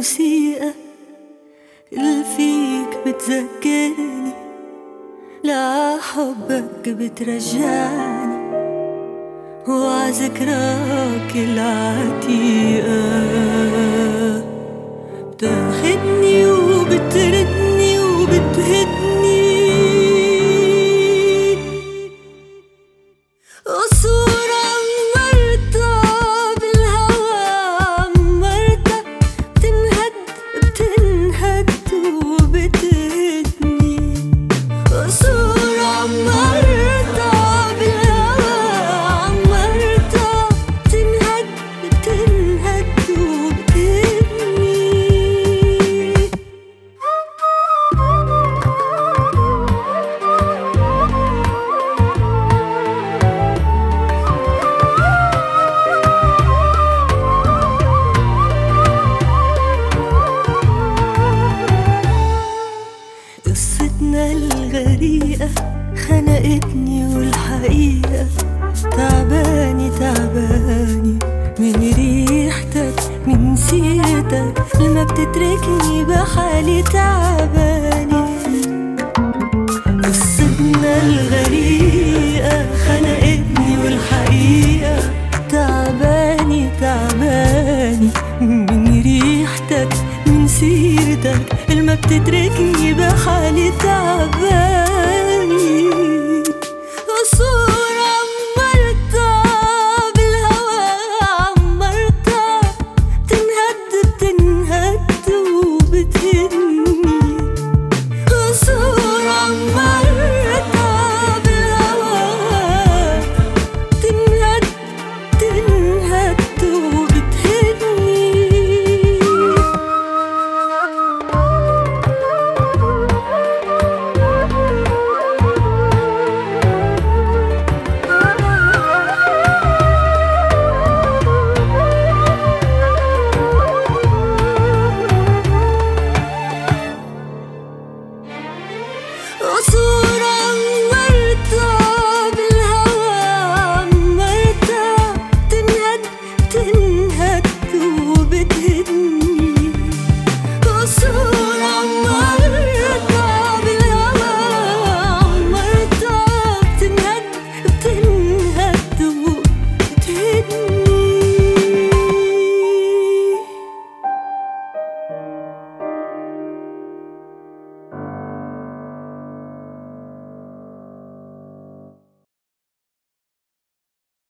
الموسيقى اللي فيك بتذكرني لحبك بترجعني وعذكراك العتيقة بتاخدني وبتردني وبتهدني قصور عمرتها بالهوى عمرتها بتنهد وبتهدني قصور عمرتها بالهوى عمرتها بتنهد وبتهدني قصتنا الغريقة خنقتني والحقيقة تعباني من ريحتك من سيرتك لما بتتركني بحالي تعباني. قصتنا الغريقة خنقتني والحقيقة تعباني من ريحتك من سيرتك لما بتتركني بحالي تعباني.